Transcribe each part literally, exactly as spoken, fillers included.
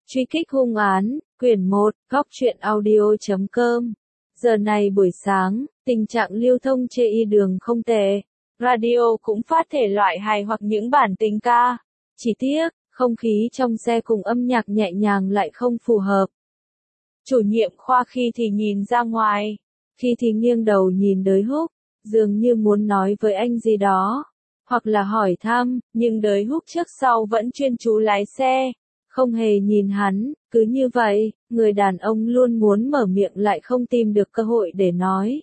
Truy kích hung án, quyển một, góc truyện audio chấm com. Giờ này buổi sáng, tình trạng lưu thông trên y đường không tệ. Radio cũng phát thể loại hài hoặc những bản tình ca. Chỉ tiếc, không khí trong xe cùng âm nhạc nhẹ nhàng lại không phù hợp. Chủ nhiệm khoa khi thì nhìn ra ngoài, khi thì nghiêng đầu nhìn Đới Húc, dường như muốn nói với anh gì đó, hoặc là hỏi thăm, nhưng Đới Húc trước sau vẫn chuyên chú lái xe, không hề nhìn hắn, cứ như vậy, người đàn ông luôn muốn mở miệng lại không tìm được cơ hội để nói.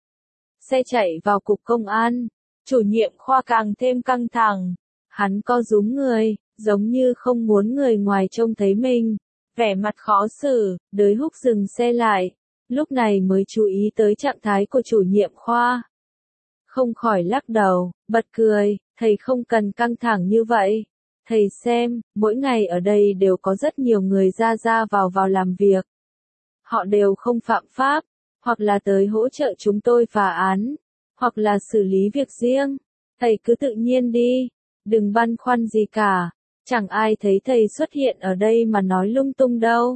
Xe chạy vào cục công an, chủ nhiệm khoa càng thêm căng thẳng, hắn co rúm người, giống như không muốn người ngoài trông thấy mình, vẻ mặt khó xử. Đới Húc dừng xe lại, lúc này mới chú ý tới trạng thái của chủ nhiệm khoa. Không khỏi lắc đầu, bật cười, thầy không cần căng thẳng như vậy. Thầy xem, mỗi ngày ở đây đều có rất nhiều người ra ra vào vào làm việc. Họ đều không phạm pháp, hoặc là tới hỗ trợ chúng tôi phá án, hoặc là xử lý việc riêng. Thầy cứ tự nhiên đi, đừng băn khoăn gì cả, chẳng ai thấy thầy xuất hiện ở đây mà nói lung tung đâu.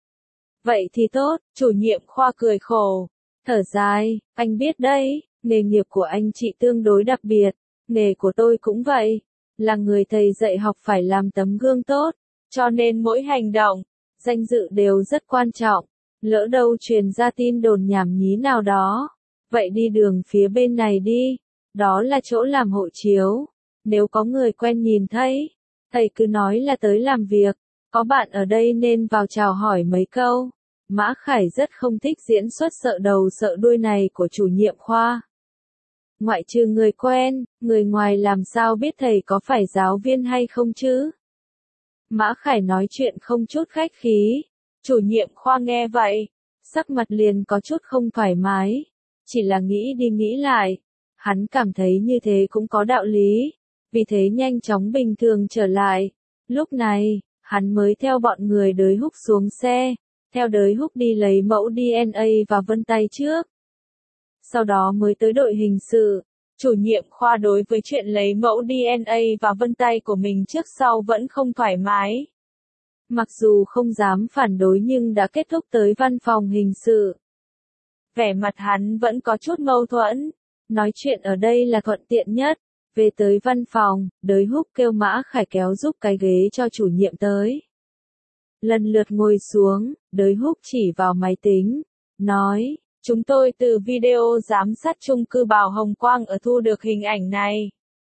Vậy thì tốt, chủ nhiệm khoa cười khổ, thở dài, anh biết đấy, nghề nghiệp của anh chị tương đối đặc biệt, nghề của tôi cũng vậy. Là người thầy dạy học phải làm tấm gương tốt, cho nên mỗi hành động, danh dự đều rất quan trọng, lỡ đâu truyền ra tin đồn nhảm nhí nào đó. Vậy đi đường phía bên này đi, đó là chỗ làm hộ chiếu, nếu có người quen nhìn thấy, thầy cứ nói là tới làm việc, có bạn ở đây nên vào chào hỏi mấy câu. Mã Khải rất không thích diễn xuất sợ đầu sợ đuôi này của chủ nhiệm khoa. Ngoại trừ người quen, người ngoài làm sao biết thầy có phải giáo viên hay không chứ? Mã Khải nói chuyện không chút khách khí. Chủ nhiệm khoa nghe vậy, sắc mặt liền có chút không thoải mái. Chỉ là nghĩ đi nghĩ lại, hắn cảm thấy như thế cũng có đạo lý. Vì thế nhanh chóng bình thường trở lại. Lúc này, hắn mới theo bọn người Đới Húc xuống xe, theo Đới Húc đi lấy mẫu đê en a và vân tay trước. Sau đó mới tới đội hình sự. Chủ nhiệm khoa đối với chuyện lấy mẫu đê en a và vân tay của mình trước sau vẫn không thoải mái. Mặc dù không dám phản đối nhưng đã kết thúc tới văn phòng hình sự. Vẻ mặt hắn vẫn có chút mâu thuẫn. Nói chuyện ở đây là thuận tiện nhất. Về tới văn phòng, Đới Húc kêu Mã Khải kéo giúp cái ghế cho chủ nhiệm tới. Lần lượt ngồi xuống, Đới Húc chỉ vào máy tính, nói. Chúng tôi từ video giám sát chung cư Bảo Hồng Quang ở thu được hình ảnh này.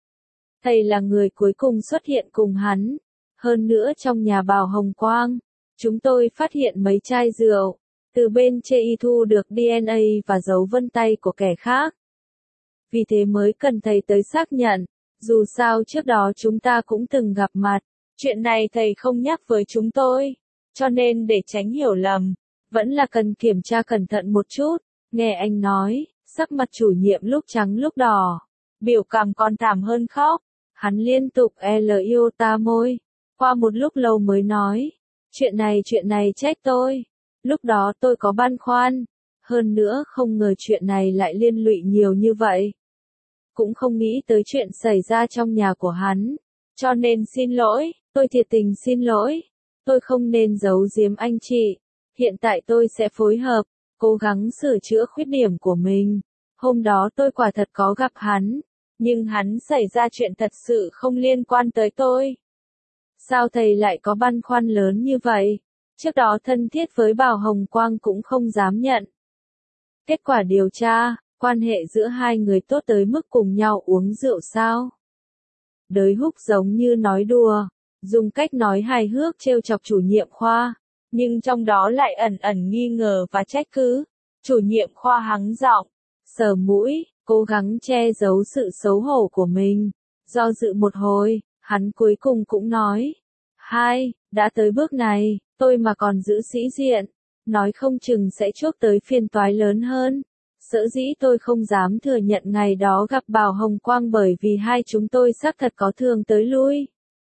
Thầy là người cuối cùng xuất hiện cùng hắn. Hơn nữa trong nhà Bảo Hồng Quang, chúng tôi phát hiện mấy chai rượu. Từ bên chê y thu được đê en a và dấu vân tay của kẻ khác. Vì thế mới cần thầy tới xác nhận. Dù sao trước đó chúng ta cũng từng gặp mặt. Chuyện này thầy không nhắc với chúng tôi. Cho nên để tránh hiểu lầm, vẫn là cần kiểm tra cẩn thận một chút. Nghe anh nói, sắc mặt chủ nhiệm lúc trắng lúc đỏ, biểu cảm còn thảm hơn khóc, hắn liên tục l yêu ta môi, qua một lúc lâu mới nói, chuyện này chuyện này trách tôi, lúc đó tôi có băn khoăn, hơn nữa không ngờ chuyện này lại liên lụy nhiều như vậy, cũng không nghĩ tới chuyện xảy ra trong nhà của hắn, cho nên xin lỗi, tôi thiệt tình xin lỗi, tôi không nên giấu giếm anh chị, hiện tại tôi sẽ phối hợp. Cố gắng sửa chữa khuyết điểm của mình. Hôm đó tôi quả thật có gặp hắn, nhưng hắn xảy ra chuyện thật sự không liên quan tới tôi. Sao thầy lại có băn khoăn lớn như vậy? Trước đó thân thiết với Bảo Hồng Quang cũng không dám nhận. Kết quả điều tra, quan hệ giữa hai người tốt tới mức cùng nhau uống rượu sao? Đới Húc giống như nói đùa, dùng cách nói hài hước trêu chọc chủ nhiệm khoa. Nhưng trong đó lại ẩn ẩn nghi ngờ và trách cứ. Chủ nhiệm khoa hắng giọng, sờ mũi, cố gắng che giấu sự xấu hổ của mình. Do dự một hồi, hắn cuối cùng cũng nói. Hai, đã tới bước này, tôi mà còn giữ sĩ diện. Nói không chừng sẽ chuốc tới phiền toái lớn hơn. Sở dĩ tôi không dám thừa nhận ngày đó gặp Bảo Hồng Quang bởi vì hai chúng tôi xác thật có thường tới lui.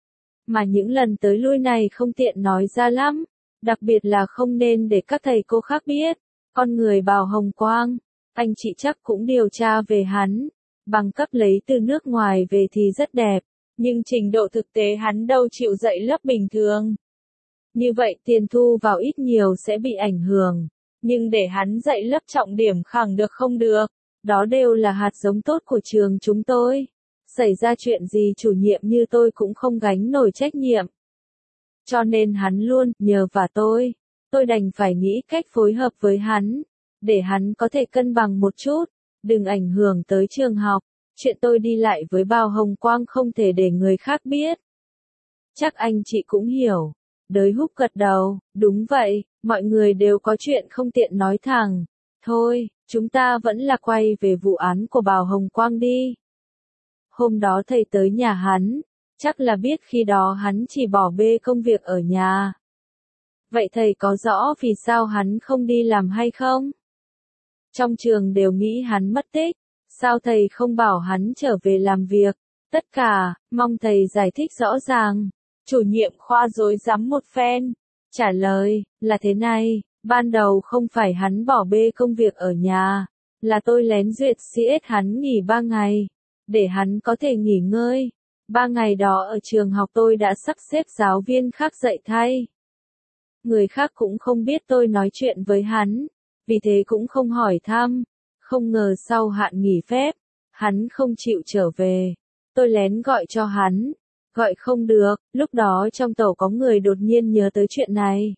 Mà những lần tới lui này không tiện nói ra lắm. Đặc biệt là không nên để các thầy cô khác biết. Con người Bảo Hồng Quang, anh chị chắc cũng điều tra về hắn. Bằng cấp lấy từ nước ngoài về thì rất đẹp, nhưng trình độ thực tế hắn đâu chịu dạy lớp bình thường. Như vậy tiền thu vào ít nhiều sẽ bị ảnh hưởng. Nhưng để hắn dạy lớp trọng điểm khẳng được không được. Đó đều là hạt giống tốt của trường chúng tôi. Xảy ra chuyện gì chủ nhiệm như tôi cũng không gánh nổi trách nhiệm. Cho nên hắn luôn nhờ vả tôi. Tôi đành phải nghĩ cách phối hợp với hắn. Để hắn có thể cân bằng một chút. Đừng ảnh hưởng tới trường học. Chuyện tôi đi lại với Bao Hồng Quang không thể để người khác biết. Chắc anh chị cũng hiểu. Đới Húc gật đầu, đúng vậy, mọi người đều có chuyện không tiện nói thẳng. Thôi, chúng ta vẫn là quay về vụ án của Bao Hồng Quang đi. Hôm đó thầy tới nhà hắn, chắc là biết khi đó hắn chỉ bỏ bê công việc ở nhà. Vậy thầy có rõ vì sao hắn không đi làm hay không? Trong trường đều nghĩ hắn mất tích, sao thầy không bảo hắn trở về làm việc? Tất cả, mong thầy giải thích rõ ràng. Chủ nhiệm khoa rối rắm một phen, trả lời, là thế này, ban đầu không phải hắn bỏ bê công việc ở nhà, là tôi lén duyệt xê ét hắn nghỉ ba ngày, để hắn có thể nghỉ ngơi. Ba ngày đó ở trường học tôi đã sắp xếp giáo viên khác dạy thay. Người khác cũng không biết tôi nói chuyện với hắn, vì thế cũng không hỏi thăm. Không ngờ sau hạn nghỉ phép, hắn không chịu trở về. Tôi lén gọi cho hắn. Gọi không được, lúc đó trong tổ có người đột nhiên nhớ tới chuyện này.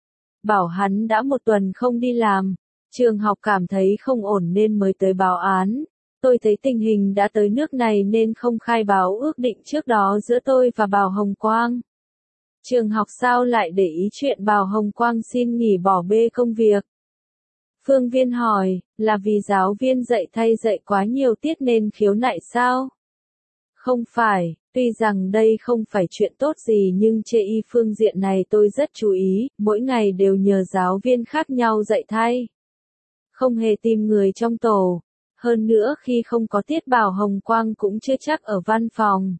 Bảo hắn đã một tuần không đi làm, trường học cảm thấy không ổn nên mới tới báo án. Tôi thấy tình hình đã tới nước này nên không khai báo ước định trước đó giữa tôi và Bao Hồng Quang. Trường học sao lại để ý chuyện Bao Hồng Quang xin nghỉ bỏ bê công việc? Phương Viên hỏi, là vì giáo viên dạy thay dạy quá nhiều tiết nên khiếu nại sao? Không phải, tuy rằng đây không phải chuyện tốt gì nhưng chê y phương diện này tôi rất chú ý, mỗi ngày đều nhờ giáo viên khác nhau dạy thay. Không hề tìm người trong tổ. Hơn nữa khi không có tiết Bao Hồng Quang cũng chưa chắc ở văn phòng.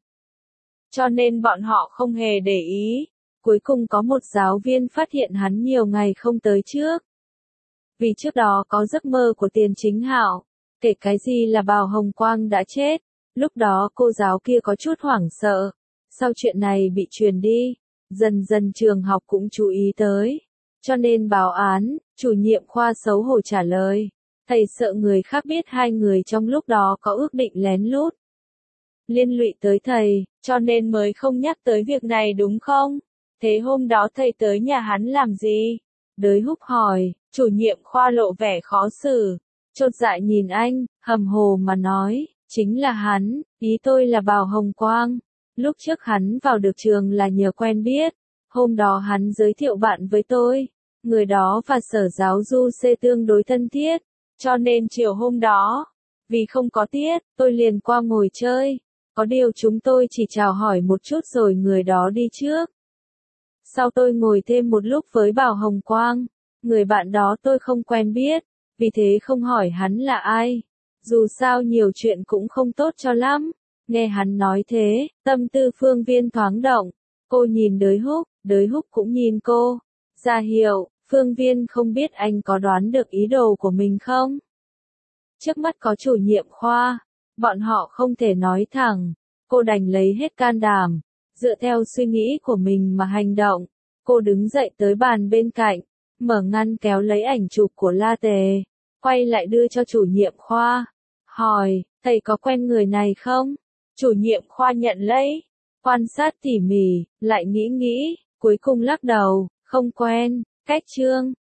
Cho nên bọn họ không hề để ý. Cuối cùng có một giáo viên phát hiện hắn nhiều ngày không tới trước. Vì trước đó có giấc mơ của Tiền Chính Hạo, kể cái gì là Bao Hồng Quang đã chết. Lúc đó cô giáo kia có chút hoảng sợ. Sau chuyện này bị truyền đi, dần dần trường học cũng chú ý tới. Cho nên báo án, chủ nhiệm khoa xấu hổ trả lời. Thầy sợ người khác biết hai người trong lúc đó có ước định lén lút. Liên lụy tới thầy, cho nên mới không nhắc tới việc này đúng không? Thế hôm đó thầy tới nhà hắn làm gì? Đới Húc hỏi, chủ nhiệm khoa lộ vẻ khó xử. Chột dạ nhìn anh, hầm hồ mà nói. Chính là hắn, ý tôi là Bao Hồng Quang. Lúc trước hắn vào được trường là nhờ quen biết. Hôm đó hắn giới thiệu bạn với tôi. Người đó và sở giáo du xê tương đối thân thiết. Cho nên chiều hôm đó, vì không có tiết, tôi liền qua ngồi chơi. Có điều chúng tôi chỉ chào hỏi một chút rồi người đó đi trước. Sau tôi ngồi thêm một lúc với Bao Hồng Quang. Người bạn đó tôi không quen biết, vì thế không hỏi hắn là ai. Dù sao nhiều chuyện cũng không tốt cho lắm. Nghe hắn nói thế, tâm tư Phương Viên thoáng động. Cô nhìn Đới Húc, Đới Húc cũng nhìn cô. Ra hiệu, Phương Viên không biết anh có đoán được ý đồ của mình không? Trước mắt có chủ nhiệm khoa, bọn họ không thể nói thẳng. Cô đành lấy hết can đảm, dựa theo suy nghĩ của mình mà hành động. Cô đứng dậy tới bàn bên cạnh, mở ngăn kéo lấy ảnh chụp của La Tề, quay lại đưa cho chủ nhiệm khoa. Hỏi, thầy có quen người này không? Chủ nhiệm khoa nhận lấy, quan sát tỉ mỉ, lại nghĩ nghĩ, cuối cùng lắc đầu, không quen. Cách chương